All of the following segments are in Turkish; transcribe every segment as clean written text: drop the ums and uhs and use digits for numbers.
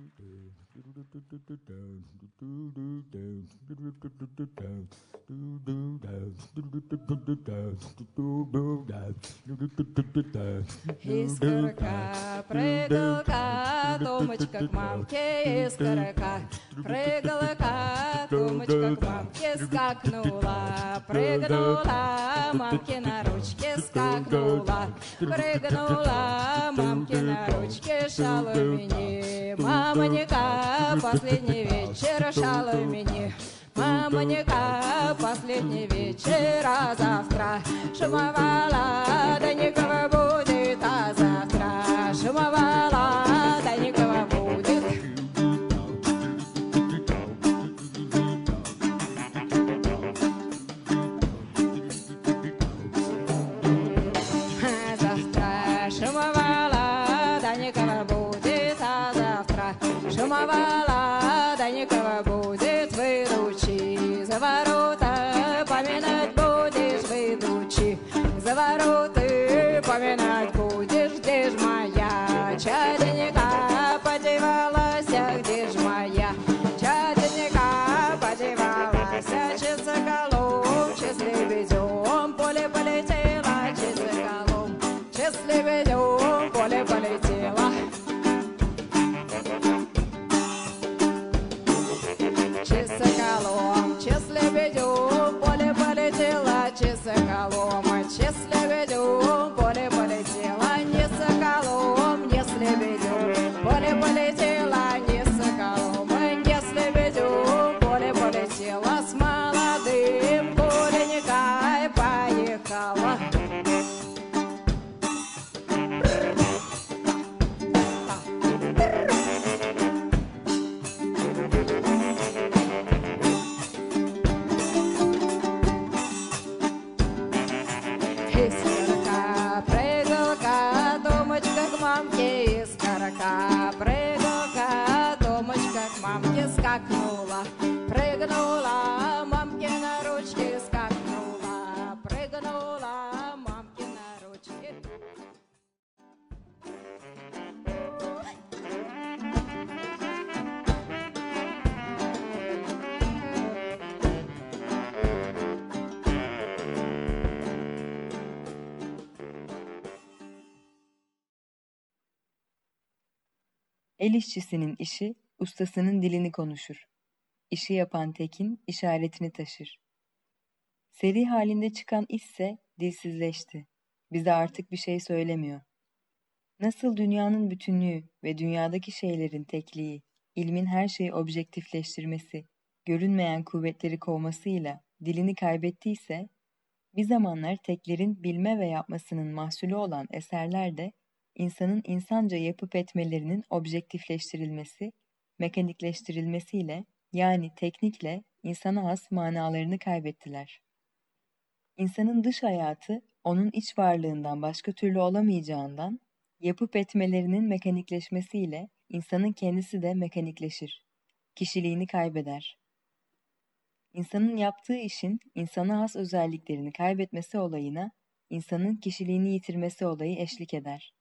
Искорка, прыгалка, Томочка к мамке, искорка, прыгалка, Томочка к мамке скакнула, прыгнула, мамке на ручке скакнула, прыгнула, мамке на ручке шаломини, мамонька, последний вечер шаломини. Мамонька, последний вечер, а завтра шумовала, да никого будет, а завтра шумовала, да никого будет. А завтра шумовала, да никого будет, а завтра шумовала, да никого будет, выйдучи за ворота, поминать будешь, выйдучи за ворота, поминать будешь, где ж моя чаденька подевалась, где ж моя чаденька подевалась, че соколом, че с лебедем, поле полетела, че соколом, че с лебедем, поле полетела. Че соколом, че с лебедем, поле полетела, че соколом, че с лебедем, поле полетела, не соколом, не с лебедем, поле полетела, не соколом, не с лебедем, поле полетела, с молодым коленькой поехала. Искорка, прыгалка, Томочка к мамке, искорка, прыгалка, Томочка к мамке скакнула, прыгнула, мамке на ручке скакнула, прыгнула, мамке на ручке. El işçisinin işi, ustasının dilini konuşur. İşi yapan tekin işaretini taşır. Seri halinde çıkan işse dilsizleşti. Bize artık bir şey söylemiyor. Nasıl dünyanın bütünlüğü ve dünyadaki şeylerin tekliği, ilmin her şeyi objektifleştirmesi, görünmeyen kuvvetleri kovmasıyla dilini kaybettiyse, bir zamanlar teklerin bilme ve yapmasının mahsulü olan eserler de insanın insanca yapıp etmelerinin objektifleştirilmesi, mekanikleştirilmesiyle yani teknikle insana has manalarını kaybettiler. İnsanın dış hayatı onun iç varlığından başka türlü olamayacağından, yapıp etmelerinin mekanikleşmesiyle insanın kendisi de mekanikleşir, kişiliğini kaybeder. İnsanın yaptığı işin insana has özelliklerini kaybetmesi olayına, insanın kişiliğini yitirmesi olayı eşlik eder.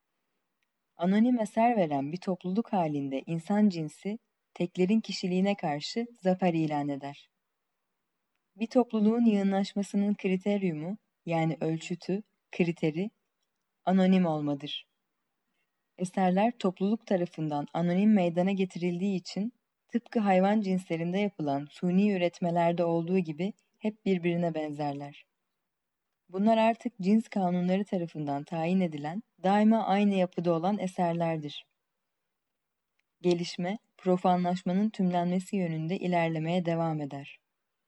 Anonim eser veren bir topluluk halinde insan cinsi, teklerin kişiliğine karşı zafer ilan eder. Bir topluluğun yığınlaşmasının kriteryumu, yani ölçütü, kriteri, anonim olmadır. Eserler topluluk tarafından anonim meydana getirildiği için, tıpkı hayvan cinslerinde yapılan suni üretmelerde olduğu gibi hep birbirine benzerler. Bunlar artık cins kanunları tarafından tayin edilen, daima aynı yapıda olan eserlerdir. Gelişme, profanlaşmanın tümlenmesi yönünde ilerlemeye devam eder.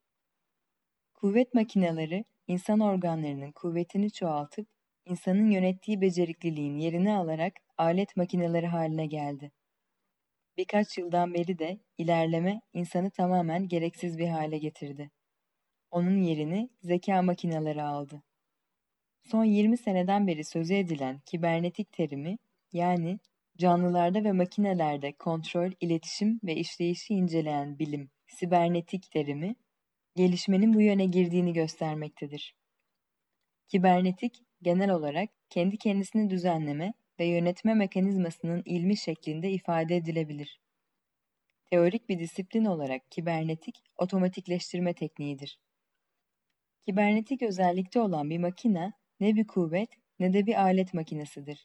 Kuvvet makineleri, insan organlarının kuvvetini çoğaltıp, insanın yönettiği becerikliliğin yerini alarak alet makineleri haline geldi. Birkaç yıldan beri de ilerleme insanı tamamen gereksiz bir hale getirdi. Onun yerini zeka makineleri aldı. Son 20 seneden beri sözü edilen kibernetik terimi, yani canlılarda ve makinelerde kontrol, iletişim ve işleyişi inceleyen bilim, sibernetik terimi, gelişmenin bu yöne girdiğini göstermektedir. Kibernetik, genel olarak kendi kendisini düzenleme ve yönetme mekanizmasının ilmi şeklinde ifade edilebilir. Teorik bir disiplin olarak kibernetik, otomatikleştirme tekniğidir. Kibernetik özellikte olan bir makine, ne bir kuvvet ne de bir alet makinesidir.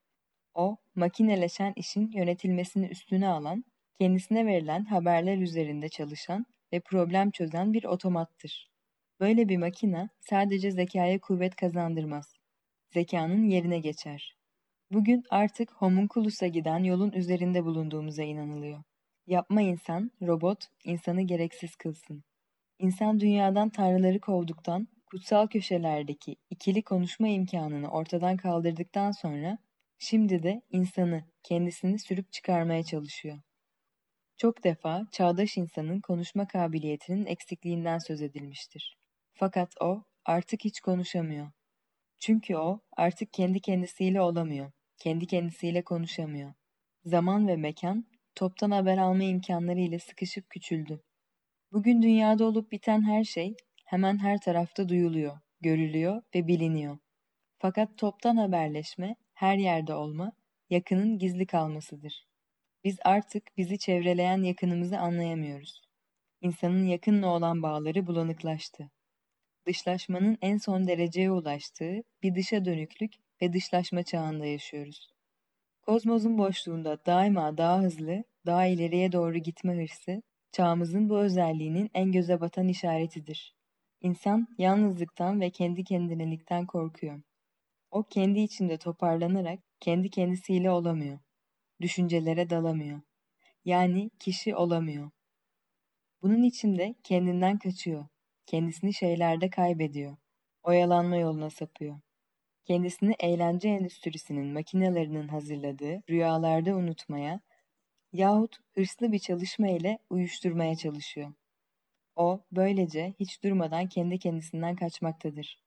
O, makineleşen işin yönetilmesini üstüne alan, kendisine verilen haberler üzerinde çalışan ve problem çözen bir otomattır. Böyle bir makine sadece zekaya kuvvet kazandırmaz. Zekanın yerine geçer. Bugün artık homunculus'a giden yolun üzerinde bulunduğumuza inanılıyor. Yapma insan, robot, insanı gereksiz kılsın. İnsan dünyadan tanrıları kovduktan, kutsal köşelerdeki ikili konuşma imkanını ortadan kaldırdıktan sonra, şimdi de insanı, kendisini sürüp çıkarmaya çalışıyor. Çok defa çağdaş insanın konuşma kabiliyetinin eksikliğinden söz edilmiştir. Fakat o artık hiç konuşamıyor. Çünkü o artık kendi kendisiyle olamıyor, kendi kendisiyle konuşamıyor. Zaman ve mekan, toptan haber alma imkanları ile sıkışıp küçüldü. Bugün dünyada olup biten her şey hemen her tarafta duyuluyor, görülüyor ve biliniyor. Fakat toptan haberleşme, her yerde olma, yakının gizli kalmasıdır. Biz artık bizi çevreleyen yakınımızı anlayamıyoruz. İnsanın yakınla olan bağları bulanıklaştı. Dışlaşmanın en son dereceye ulaştığı bir dışa dönüklük ve dışlaşma çağında yaşıyoruz. Kozmosun boşluğunda daima daha hızlı, daha ileriye doğru gitme hırsı, çağımızın bu özelliğinin en göze batan işaretidir. İnsan yalnızlıktan ve kendi kendinelikten korkuyor. O kendi içinde toparlanarak kendi kendisiyle olamıyor. Düşüncelere dalamıyor. Yani kişi olamıyor. Bunun içinde kendinden kaçıyor. Kendisini şeylerde kaybediyor. Oyalanma yoluna sapıyor. Kendisini eğlence endüstrisinin makinelerinin hazırladığı rüyalarda unutmaya yahut hırslı bir çalışma ile uyuşturmaya çalışıyor. O böylece hiç durmadan kendi kendisinden kaçmaktadır.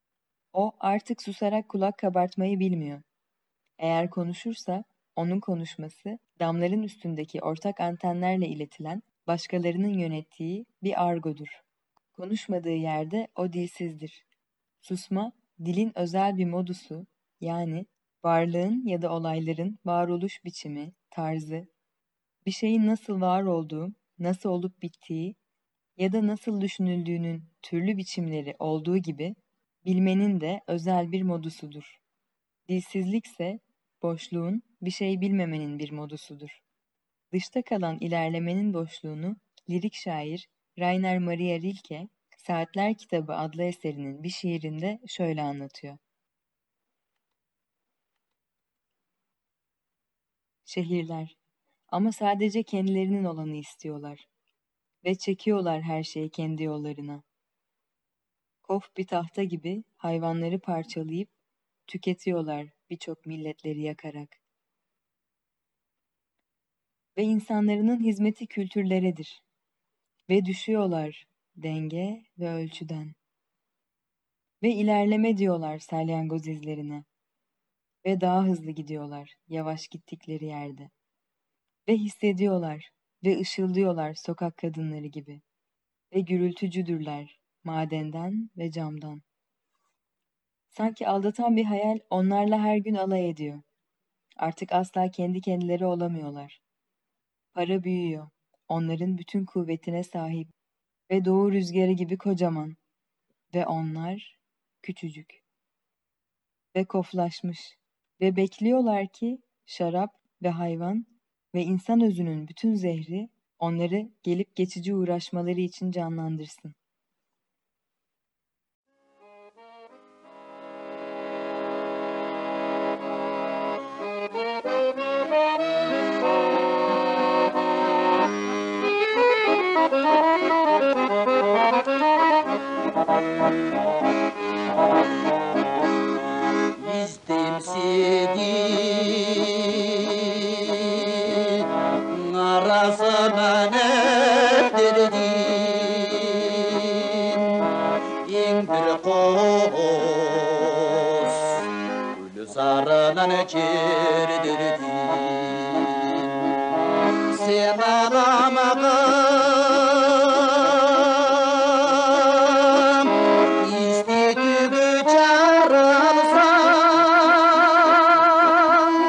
O artık susarak kulak kabartmayı bilmiyor. Eğer konuşursa onun konuşması damların üstündeki ortak antenlerle iletilen başkalarının yönettiği bir argodur. Konuşmadığı yerde o dilsizdir. Susma, dilin özel bir modusu, yani varlığın ya da olayların varoluş biçimi, tarzı, bir şeyin nasıl var olduğu, nasıl olup bittiği ya da nasıl düşünüldüğünün türlü biçimleri olduğu gibi bilmenin de özel bir modusudur. Dilsizlikse boşluğun, bir şey bilmemenin bir modusudur. Dışta kalan ilerlemenin boşluğunu lirik şair Rainer Maria Rilke, Saatler Kitabı adlı eserinin bir şiirinde şöyle anlatıyor. Şehirler, ama sadece kendilerinin olanı istiyorlar ve çekiyorlar her şeyi kendi yollarına. Kof bir tahta gibi hayvanları parçalayıp tüketiyorlar birçok milletleri yakarak. Ve insanların hizmeti kültürleredir. Ve düşüyorlar denge ve ölçüden. Ve ilerleme diyorlar salyangoz izlerine. Ve daha hızlı gidiyorlar yavaş gittikleri yerde. Ve hissediyorlar ve ışıldıyorlar sokak kadınları gibi. Ve gürültücüdürler madenden ve camdan. Sanki aldatan bir hayal onlarla her gün alay ediyor. Artık asla kendi kendileri olamıyorlar. Para büyüyor. Onların bütün kuvvetine sahip. Ve doğu rüzgarı gibi kocaman. Ve onlar küçücük. Ve koflaşmış. Ve bekliyorlar ki şarap ve hayvan ve insan özünün bütün zehri onları gelip geçici uğraşmaları için canlandırsın. İstemsizin arasına nettirdin İndir kos Gülü sarılan kirdirdin Sen ağlamadın İstetüğü çağrılsan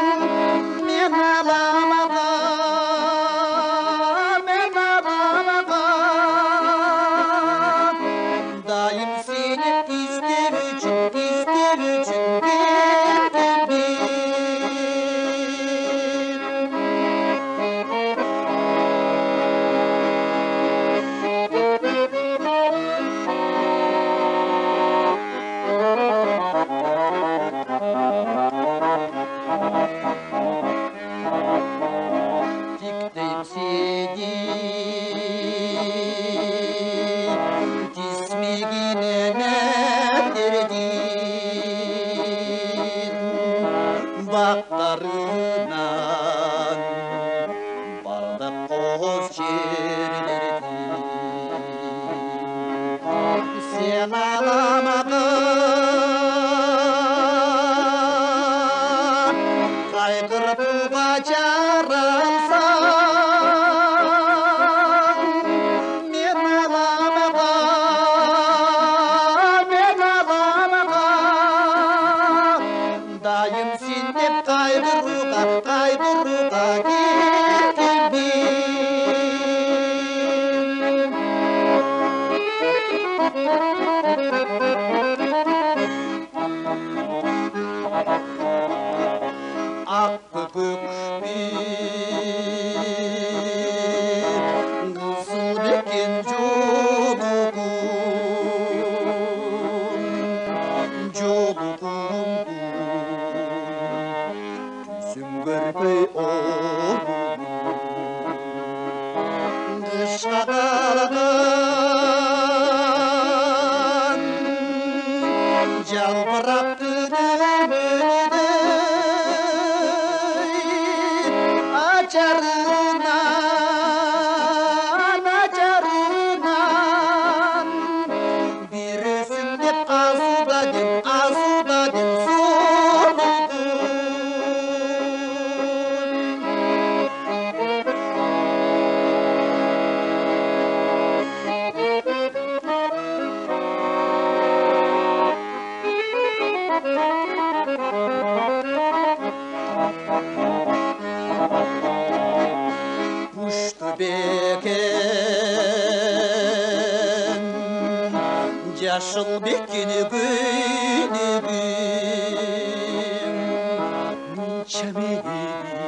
çağırsan men alamığa dayım sen dep kaygıruğa gittim ak köpük bir kızıl beken joluğum yüzüm görmey oğlum kışa kalgan жалбырап түнемеді açарынан бересің деп азуда деп Kuştu beken Yaşıl bekini günügüm Çemeni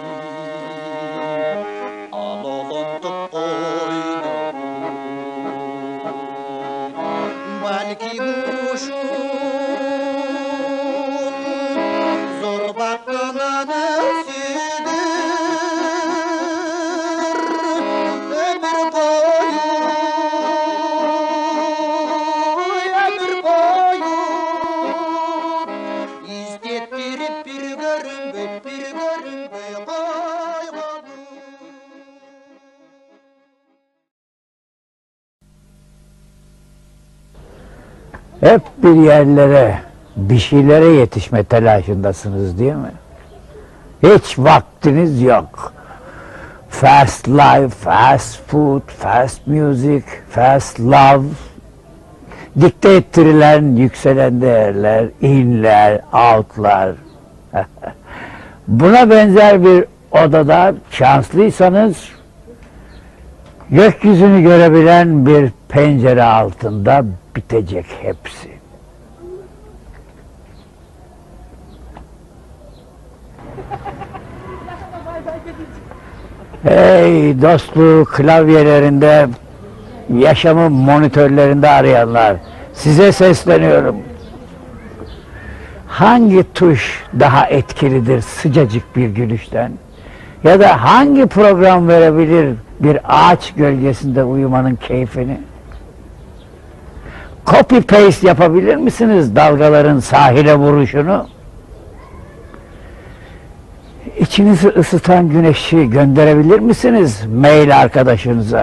Alolantıp oynayım Balki kuşun Zor baklananı Hep bir yerlere, bir şeylere yetişme telaşındasınız değil mi? Hiç vaktiniz yok. Fast life, fast food, fast music, fast love. Dikte ettirilen yükselen değerler, inler, outlar. Buna benzer bir odada şanslıysanız gökyüzünü görebilen bir pencere altında bitecek hepsi. Hey dostluğu klavyelerinde, yaşamı monitörlerinde arayanlar, size sesleniyorum. Hangi tuş daha etkilidir sıcacık bir gülüşten? Ya da hangi program verebilir bir ağaç gölgesinde uyumanın keyfini? Copy paste yapabilir misiniz dalgaların sahile vuruşunu? İçinizi ısıtan güneşi gönderebilir misiniz mail arkadaşınıza?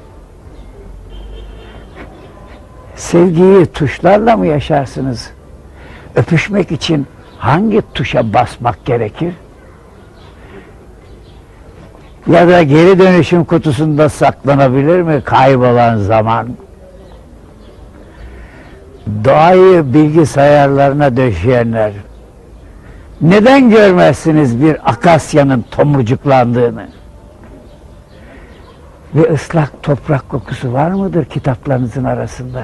Sevgiyi tuşlarla mı yaşarsınız? Öpüşmek için hangi tuşa basmak gerekir? Ya da geri dönüşüm kutusunda saklanabilir mi kaybolan zaman? Doğayı bilgisayarlarına döşeyenler, neden görmezsiniz bir akasyanın tomurcuklandığını? Ve ıslak toprak kokusu var mıdır kitaplarınızın arasında?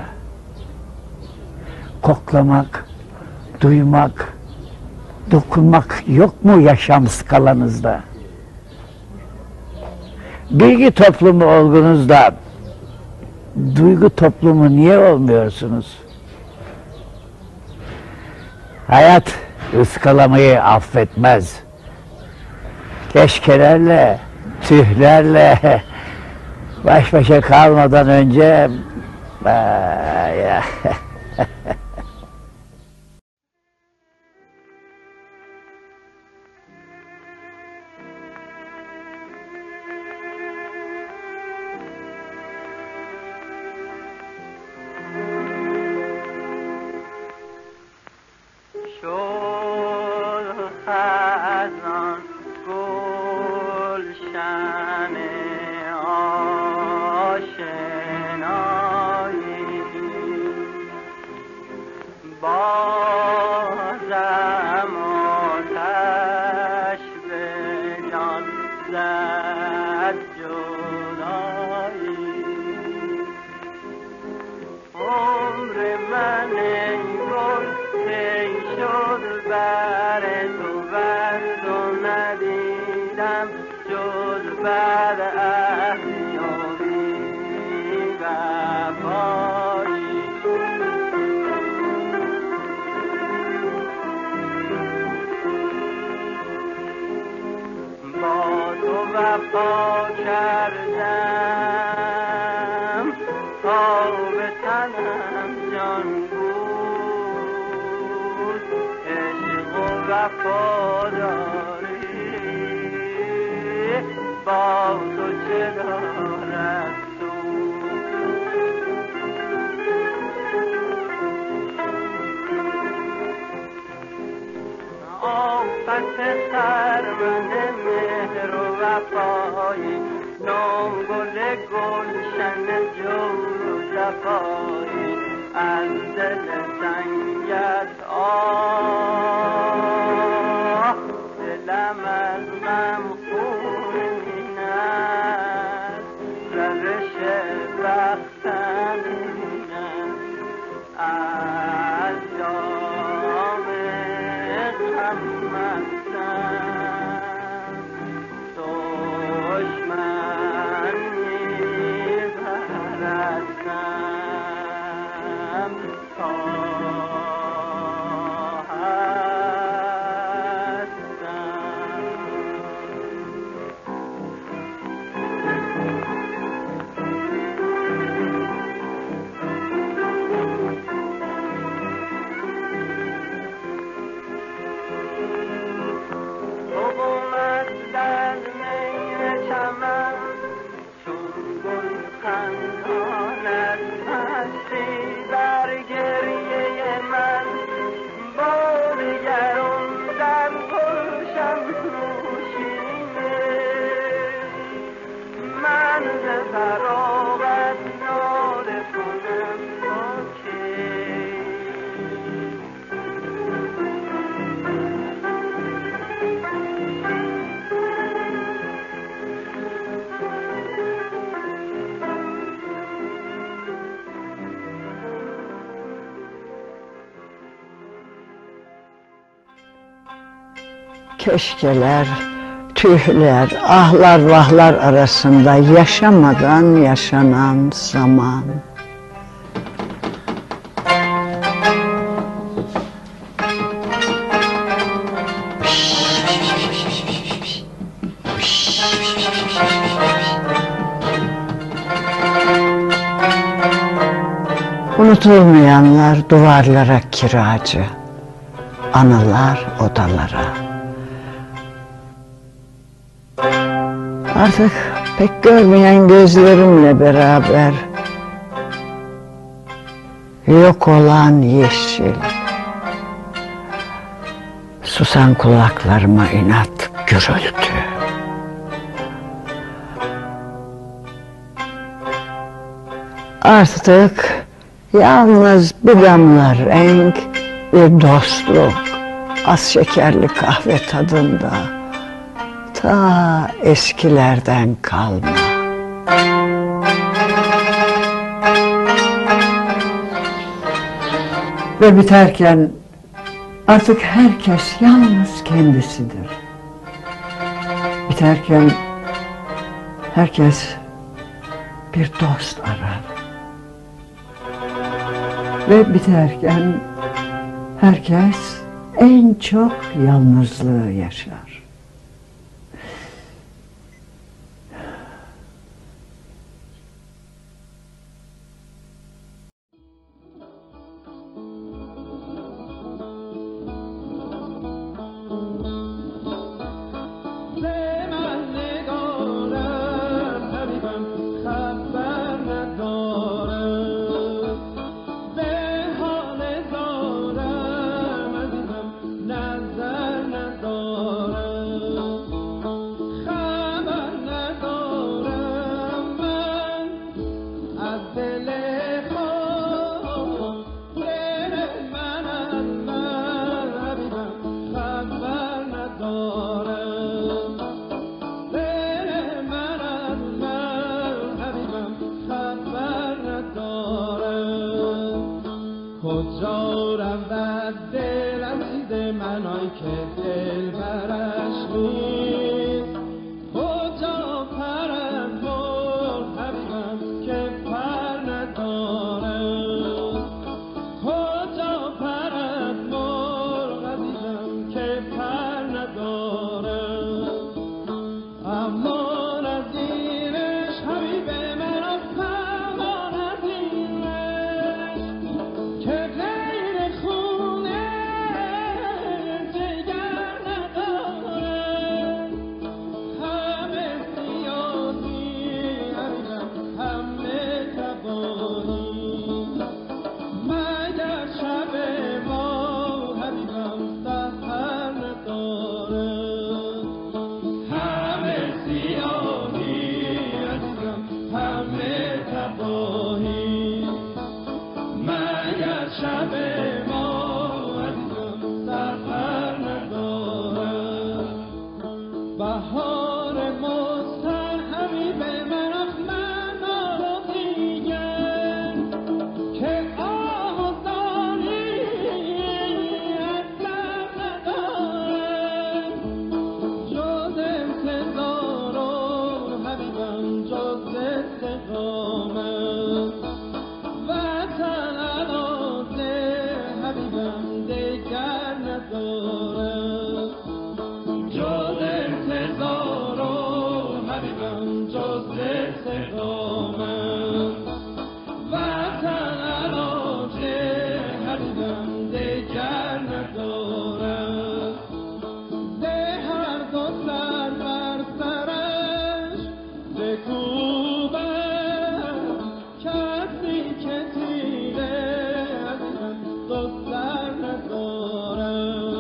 Koklamak, duymak, dokunmak yok mu yaşam skalanızda? Bilgi toplumu olgunuzda duygu toplumu niye olmuyorsunuz? Hayat ıskalamayı affetmez. Keşkelerle, tühlerle baş başa kalmadan önce Şol hazan زد جدایی عمر من ای گل کی شد بر تو ورد و ندیدم جز بر احیابی وفایی با تو وفا کردم تا به تنم جان بود عشق و وفاداری با تو چه دارد آفت خرمن مهر و وفایی نوگل گلشن جور و جفایی از دل سنگت آه دلم از غم خونین است روش بختم این است از جام غم مستم دشمن می‌پرستم تا Keşkeler, tühler, ahlar vahlar arasında yaşamadan yaşanan zaman. Unutulmayanlar duvarlara kiracı, anılar odalara. Artık pek görmeyen gözlerimle beraber yok olan yeşil, susan kulaklarıma inat gürültü. Artık yalnız bir damla renk, bir dostluk, az şekerli kahve tadında. Ta eskilerden kalma. Ve biterken artık herkes yalnız kendisidir. Biterken herkes bir dost arar. Ve biterken herkes en çok yalnızlığı yaşar. نظر ندارم کجا رود دلم چیز من آی که دل برش نیست کجا پرد مرغ حبیبم که پر نداره کجا پرد مرغ عزیزم که پر نداره امان از اینش حبیب من امان از اینش که غیر خونه جگر نداره همه سیاهی حبیبم همه تباهی مگر شب ما حبیبم سحر نداره همه سیاهی عزیزم همه تباهی مگر شب ما عزیزم سحر نداره بهار مسترحمی به من آخ من رو دیگر که آه و زاری اصلا نداره جز انتظار و حبیبم جز استقامت وطن عراضه حبیبم دگر نداره جز انتظار و حبیبم جز استقامت وطن عراضه حبیبم دگر نداره ده هر دو سر بر سرش بکوبم کسی که تیره عزیزم دو سر نداره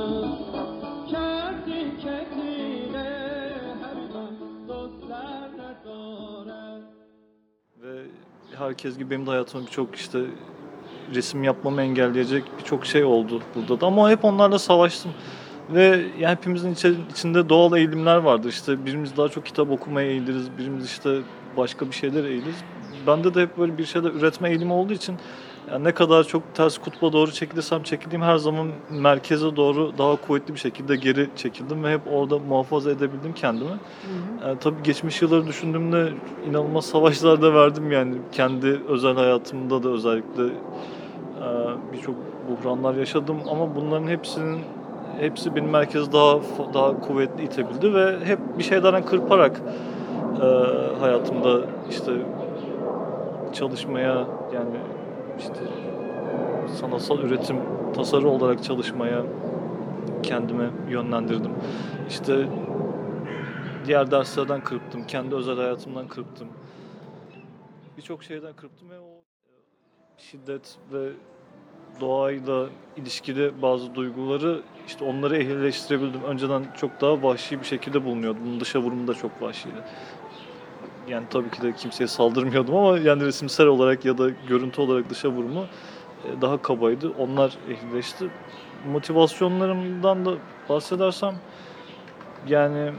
کسی که تیره حبیبم دو سر نداره Ve herkes gibi benim de hayatımda birçok işte resim yapmamı engelleyecek birçok şey oldu burada da. Ama hep onlarla savaştım. Ve yani hepimizin içinde doğal eğilimler vardır. İşte birimiz daha çok kitap okumaya eğiliriz, birimiz işte başka bir şeyler eğiliriz. Bende de hep böyle bir şeyler üretme eğilimi olduğu için yani ne kadar çok ters kutba doğru çekilirsem çekileyim her zaman merkeze doğru daha kuvvetli bir şekilde geri çekildim ve hep orada muhafaza edebildim kendimi. Yani tabii geçmiş yılları düşündüğümde inanılmaz savaşlar da verdim yani kendi özel hayatımda da özellikle birçok buhranlar yaşadım ama bunların hepsi benim merkezi daha kuvvetli itebildi ve hep bir şeylerden kırparak hayatımda işte çalışmaya yani işte sanatsal üretim, tasarı olarak çalışmaya kendimi yönlendirdim. İşte diğer derslerden kırptım, kendi özel hayatımdan kırptım. Birçok şeyden kırptım ve o şiddet ve doğayla ilişkili bazı duyguları işte onları ehlileştirebildim. Önceden çok daha vahşi bir şekilde bulunuyordum. Bunun dışa vurumu da çok vahşiydi. Yani tabii ki de kimseye saldırmıyordum ama yani resimsel olarak ya da görüntü olarak dışa vurumu daha kabaydı. Onlar ehlileşti. Motivasyonlarımdan da bahsedersem yani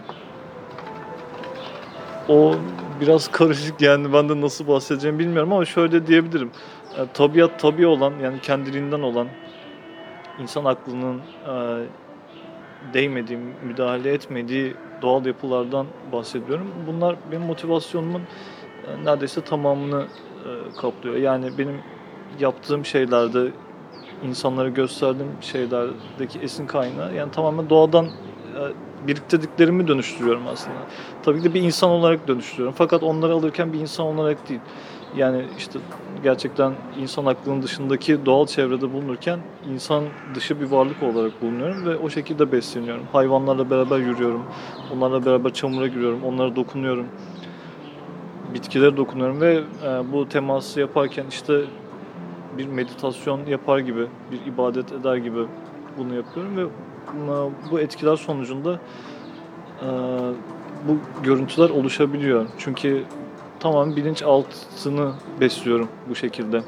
o biraz karışık yani ben de nasıl bahsedeceğimi bilmiyorum ama şöyle diyebilirim. Tabiat tabii olan yani kendiliğinden olan insan aklının değmediği, müdahale etmediği doğal yapılardan bahsediyorum. Bunlar benim motivasyonumun neredeyse tamamını kaplıyor. Yani benim yaptığım şeylerde, insanlara gösterdiğim şeylerdeki esin kaynağı yani tamamen doğadan biriktirdiklerimi dönüştürüyorum aslında. Tabii ki de bir insan olarak dönüştürüyorum. Fakat onları alırken bir insan olarak değil. Yani işte gerçekten insan aklının dışındaki doğal çevrede bulunurken insan dışı bir varlık olarak bulunuyorum ve o şekilde besleniyorum. Hayvanlarla beraber yürüyorum, onlarla beraber çamura giriyorum, onlara dokunuyorum, bitkilere dokunuyorum ve bu teması yaparken işte bir meditasyon yapar gibi, bir ibadet eder gibi bunu yapıyorum ve bu etkiler sonucunda bu görüntüler oluşabiliyor. Çünkü tamamen bilinçaltını besliyorum bu şekilde.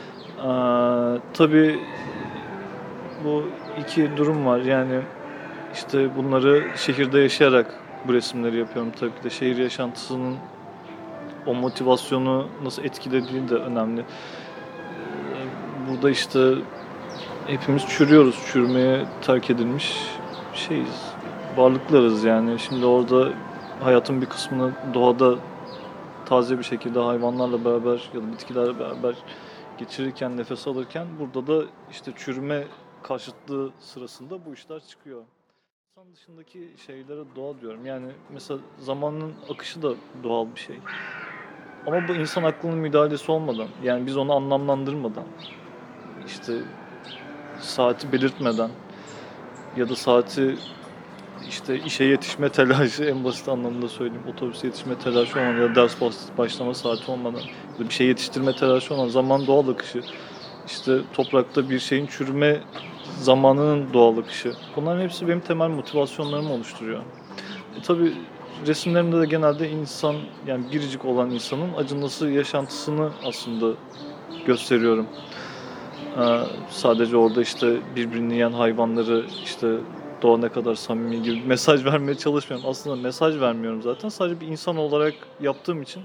Tabii bu iki durum var. Yani işte bunları şehirde yaşayarak bu resimleri yapıyorum. Tabii ki de şehir yaşantısının o motivasyonu nasıl etkilediği de önemli. Burada işte hepimiz çürüyoruz. Çürümeye terk edilmiş şeyiz. Varlıklarız yani. Şimdi orada hayatın bir kısmını doğada taze bir şekilde hayvanlarla beraber ya da bitkilerle beraber geçirirken, nefes alırken burada da işte çürüme karşıtlığı sırasında bu işler çıkıyor. İnsan dışındaki şeylere doğa diyorum. Yani mesela zamanın akışı da doğal bir şey. Ama bu insan aklının müdahalesi olmadan, yani biz onu anlamlandırmadan, işte saati belirtmeden ya da saati işte işe yetişme telaşı en basit anlamda söyleyeyim. Otobüse yetişme telaşı olmadan ya da ders başlama saati olmadan ya da bir şey yetiştirme telaşı olmadan zaman doğal akışı. İşte toprakta bir şeyin çürüme zamanının doğal akışı. Bunların hepsi benim temel motivasyonlarımı oluşturuyor. Tabii resimlerimde de genelde insan yani biricik olan insanın acınası yaşantısını aslında gösteriyorum. Sadece orada işte birbirini yiyen hayvanları işte doğa ne kadar samimi gibi bir mesaj vermeye çalışmıyorum. Aslında mesaj vermiyorum zaten. Sadece bir insan olarak yaptığım için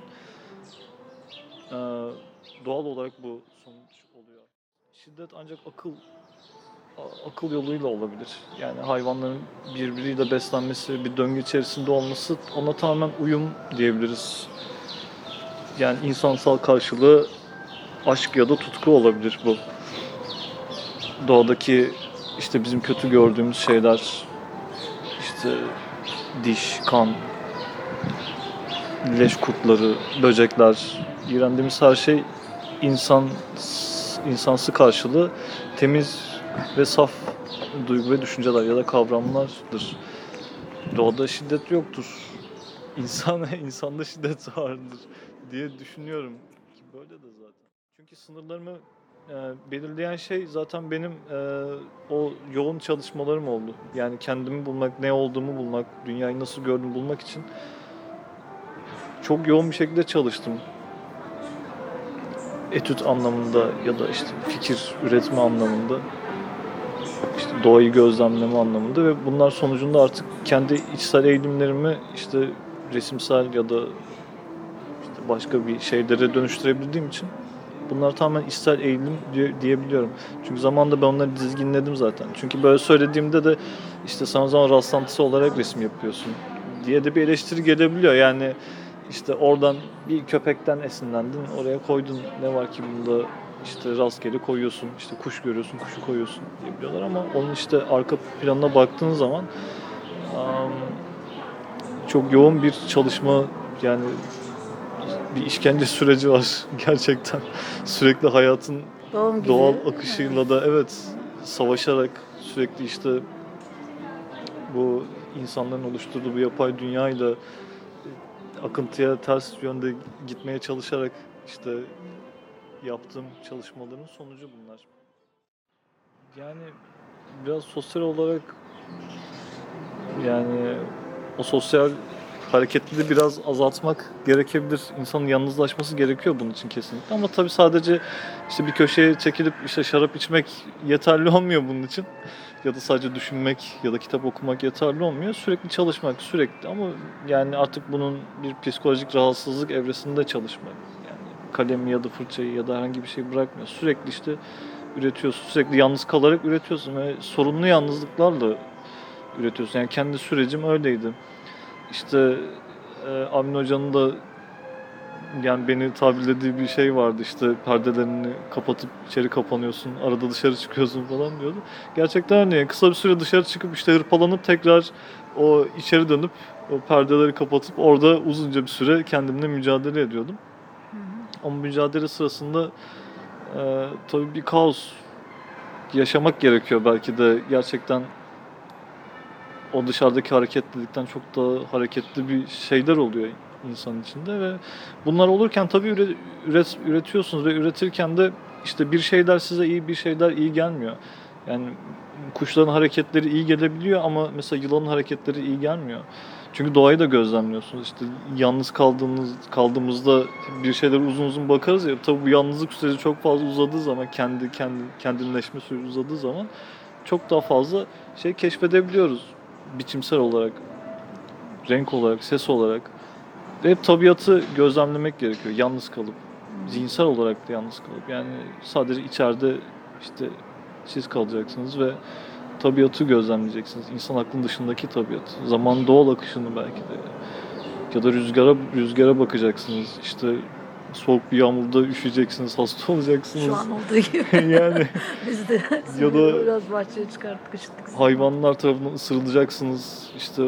doğal olarak bu sonuç oluyor. Şiddet ancak akıl yoluyla olabilir. Yani hayvanların birbiriyle beslenmesi, bir döngü içerisinde olması ona tamamen uyum diyebiliriz. Yani insansal karşılığı aşk ya da tutku olabilir bu. Doğadaki işte bizim kötü gördüğümüz şeyler, işte diş, kan, leş kurtları, böcekler, iğrendiğimiz her şey insansı karşılığı temiz ve saf duygu ve düşünceler ya da kavramlardır. Doğada şiddet yoktur. İnsanda şiddet vardır diye düşünüyorum ki böyle de zaten. Çünkü sınırlarımı belirleyen şey zaten benim o yoğun çalışmalarım oldu. Yani kendimi bulmak, ne olduğumu bulmak, dünyayı nasıl gördüğümü bulmak için çok yoğun bir şekilde çalıştım. Etüt anlamında ya da işte fikir üretme anlamında, işte doğayı gözlemleme anlamında ve bunlar sonucunda artık kendi içsel eğilimlerimi işte resimsel ya da işte başka bir şeylere dönüştürebildiğim için bunlar tamamen içsel eğilim diyebiliyorum. Çünkü zamanında ben onları dizginledim zaten. Çünkü böyle söylediğimde de işte sen o zaman rastlantısı olarak resim yapıyorsun diye de bir eleştiri gelebiliyor. Yani işte oradan bir köpekten esinlendin, oraya koydun. Ne var ki bunda işte rastgele koyuyorsun, işte kuş görüyorsun, kuşu koyuyorsun diyebiliyorlar ama onun işte arka planına baktığın zaman çok yoğun bir çalışma yani bir işkence süreci var gerçekten. Sürekli hayatın doğal akışıyla da evet savaşarak sürekli işte bu insanların oluşturduğu bu yapay dünyayla akıntıya ters yönde gitmeye çalışarak işte yaptığım çalışmaların sonucu bunlar. Yani biraz sosyal olarak yani o sosyal hareketliliği biraz azaltmak gerekebilir. İnsanın yalnızlaşması gerekiyor bunun için kesinlikle. Ama tabii sadece işte bir köşeye çekilip işte şarap içmek yeterli olmuyor bunun için. Ya da sadece düşünmek ya da kitap okumak yeterli olmuyor. Sürekli çalışmak, sürekli ama yani artık bunun bir psikolojik rahatsızlık evresinde çalışmak. Yani kalemi ya da fırçayı ya da herhangi bir şey bırakmıyor. Sürekli işte üretiyorsun. Sürekli yalnız kalarak üretiyorsun ve sorunlu yalnızlıklarla üretiyorsun. Yani kendi sürecim öyleydi. İşte Amin Hoca'nın da yani beni tabirlediği bir şey vardı işte perdelerini kapatıp içeri kapanıyorsun, arada dışarı çıkıyorsun falan diyordu. Gerçekten öyle yani kısa bir süre dışarı çıkıp işte hırpalanıp tekrar o içeri dönüp o perdeleri kapatıp orada uzunca bir süre kendimle mücadele ediyordum. Ama mücadele sırasında tabii bir kaos yaşamak gerekiyor belki de gerçekten o dışarıdaki hareketlilikten çok daha hareketli bir şeyler oluyor insanın içinde ve bunlar olurken tabii üretiyorsunuz ve üretirken de işte bir şeyler size iyi bir şeyler iyi gelmiyor. Yani kuşların hareketleri iyi gelebiliyor ama mesela yılanın hareketleri iyi gelmiyor. Çünkü doğayı da gözlemliyorsunuz. İşte yalnız kaldığımızda bir şeyler uzun uzun bakarız ya. Tabii bu yalnızlık süreci çok fazla uzadığı zaman kendinleşme süreci uzadığı zaman çok daha fazla şey keşfedebiliyoruz. Biçimsel olarak, renk olarak, ses olarak. Ve hep tabiatı gözlemlemek gerekiyor yalnız kalıp. Zihinsel olarak da yalnız kalıp. Yani sadece içeride işte siz kalacaksınız ve tabiatı gözlemleyeceksiniz. İnsan aklının dışındaki tabiat. Zamanın doğal akışını belki de. Ya da rüzgara bakacaksınız. İşte soğuk bir yağmurda üşüyeceksiniz, hasta olacaksınız. Şu an olduğu gibi. Yani Biz de ya da biraz bahçeye çıkarttık, üşüttük. hayvanlar tarafından ısırılacaksınız. İşte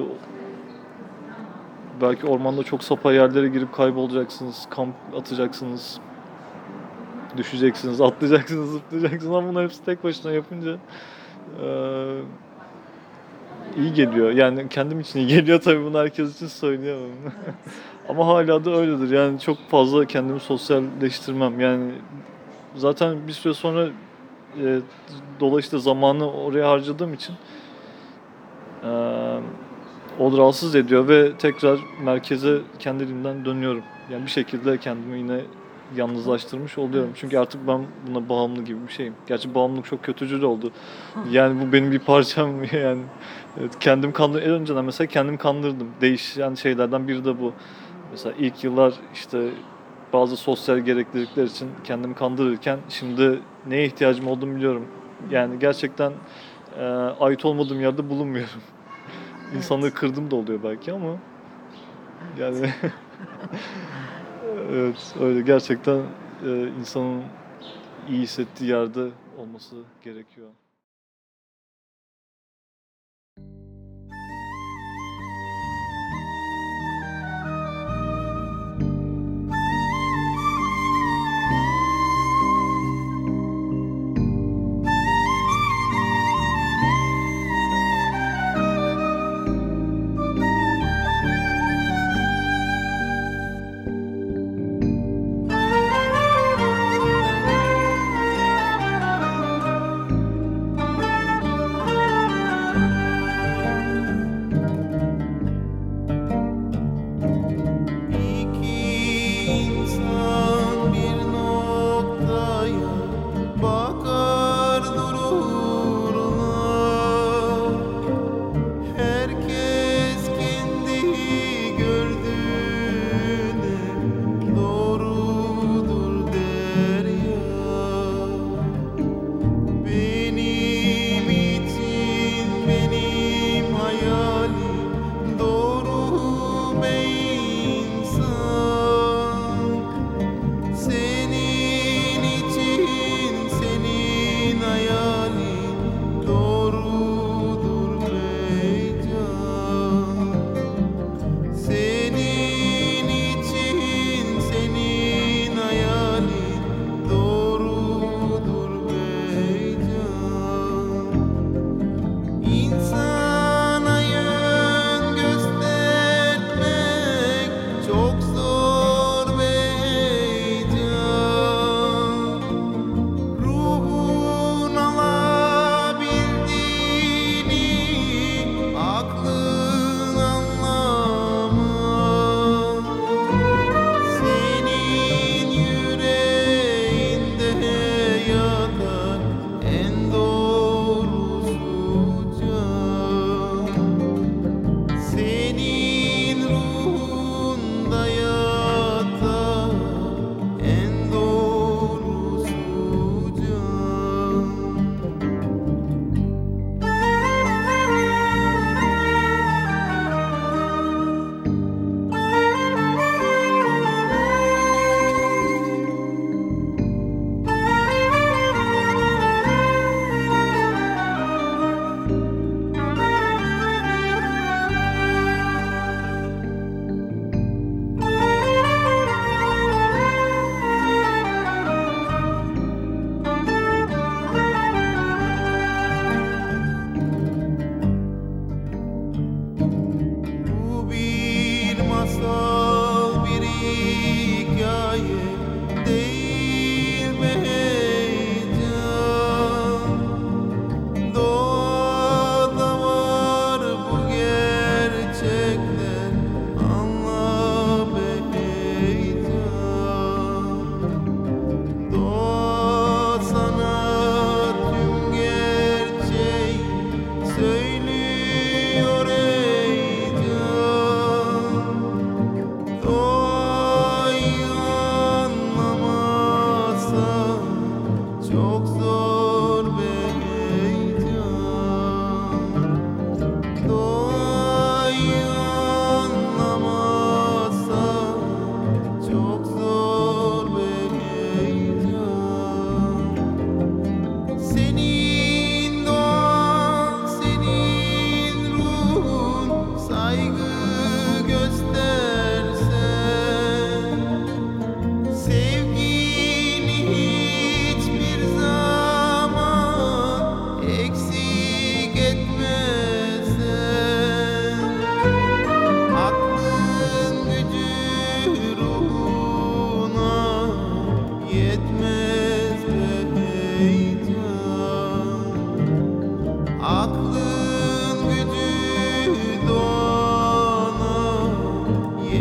belki ormanda çok sapa yerlere girip kaybolacaksınız. Kamp atacaksınız. Düşeceksiniz, atlayacaksınız, zıplayacaksınız ama bunların hepsi tek başına yapınca iyi geliyor. Yani kendim için iyi geliyor tabii, bunu herkes için söyleyemem. Ama hala da öyledir. Yani çok fazla kendimi sosyalleştirmem. Yani zaten bir süre sonra dolayısıyla zamanı oraya harcadığım için o rahatsız ediyor ve tekrar merkeze kendiliğimden dönüyorum. Yani bir şekilde kendimi yine yalnızlaştırmış oluyorum. Çünkü artık ben buna bağımlı gibi bir şeyim. Gerçi bağımlılık çok kötücül oldu. Yani bu benim bir parçam yani. Evet, kendim en önceden mesela kendim kandırdım. Değişen şeylerden biri de bu. Mesela ilk yıllar işte bazı sosyal gereklilikler için kendimi kandırırken şimdi neye ihtiyacım olduğunu biliyorum. Yani gerçekten ait olmadığım yerde bulunmuyorum. İnsanları kırdım da oluyor belki ama yani evet öyle gerçekten insanın iyi hissettiği yerde olması gerekiyor.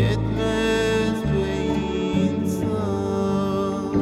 yetmez be insan.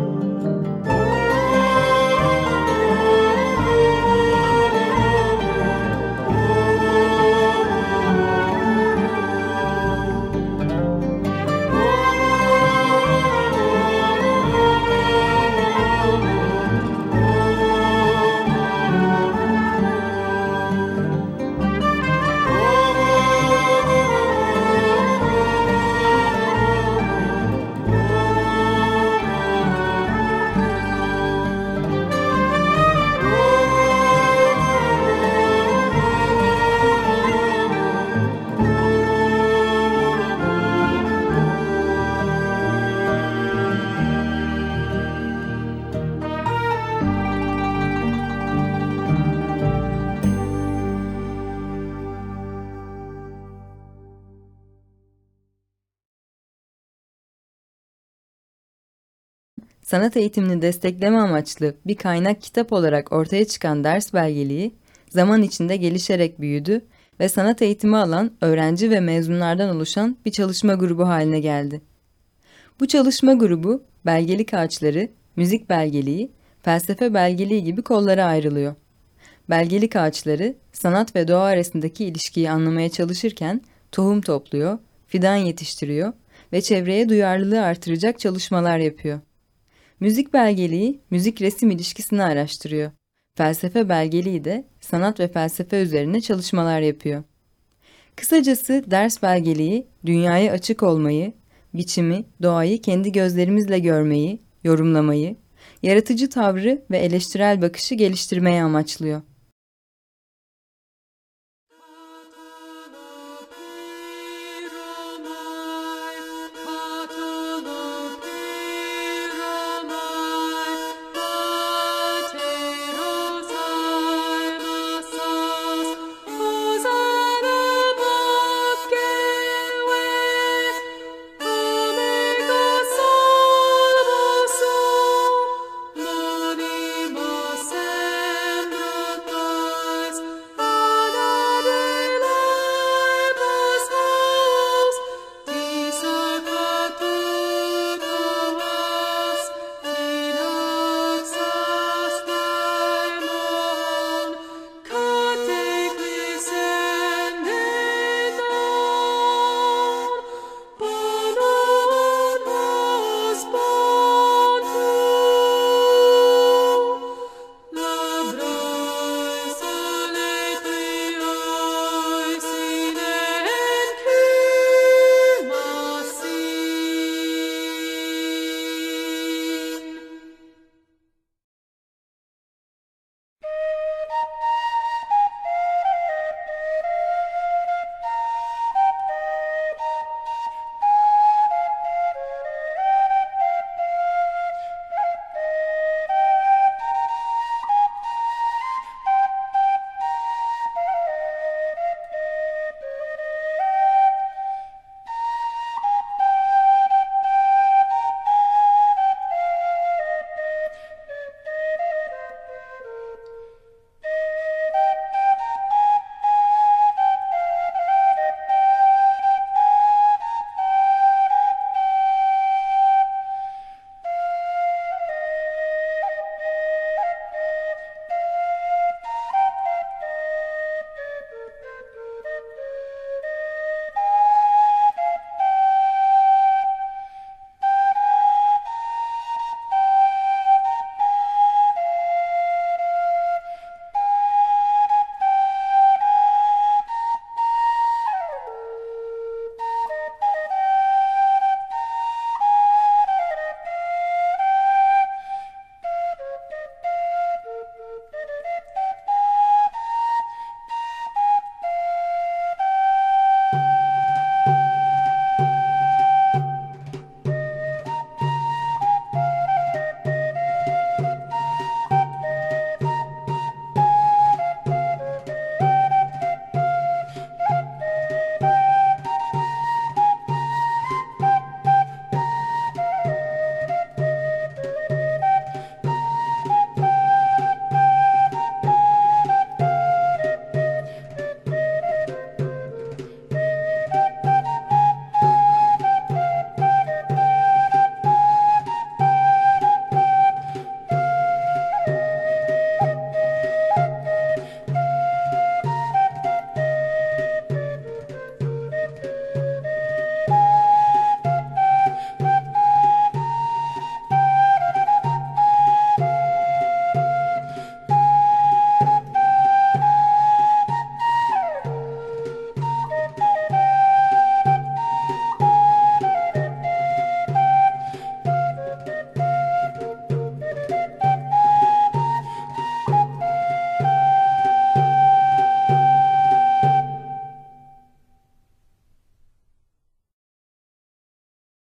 Sanat eğitimini destekleme amaçlı bir kaynak kitap olarak ortaya çıkan ders belgeliği, zaman içinde gelişerek büyüdü ve sanat eğitimi alan öğrenci ve mezunlardan oluşan bir çalışma grubu haline geldi. Bu çalışma grubu, belgelik ağaçları, müzik belgeliği, felsefe belgeliği gibi kollara ayrılıyor. Belgelik ağaçları, sanat ve doğa arasındaki ilişkiyi anlamaya çalışırken tohum topluyor, fidan yetiştiriyor ve çevreye duyarlılığı artıracak çalışmalar yapıyor. Müzik belgeliği, müzik-resim ilişkisini araştırıyor. Felsefe belgeliği de sanat ve felsefe üzerine çalışmalar yapıyor. Kısacası ders belgeliği, dünyaya açık olmayı, biçimi, doğayı kendi gözlerimizle görmeyi, yorumlamayı, yaratıcı tavrı ve eleştirel bakışı geliştirmeye amaçlıyor.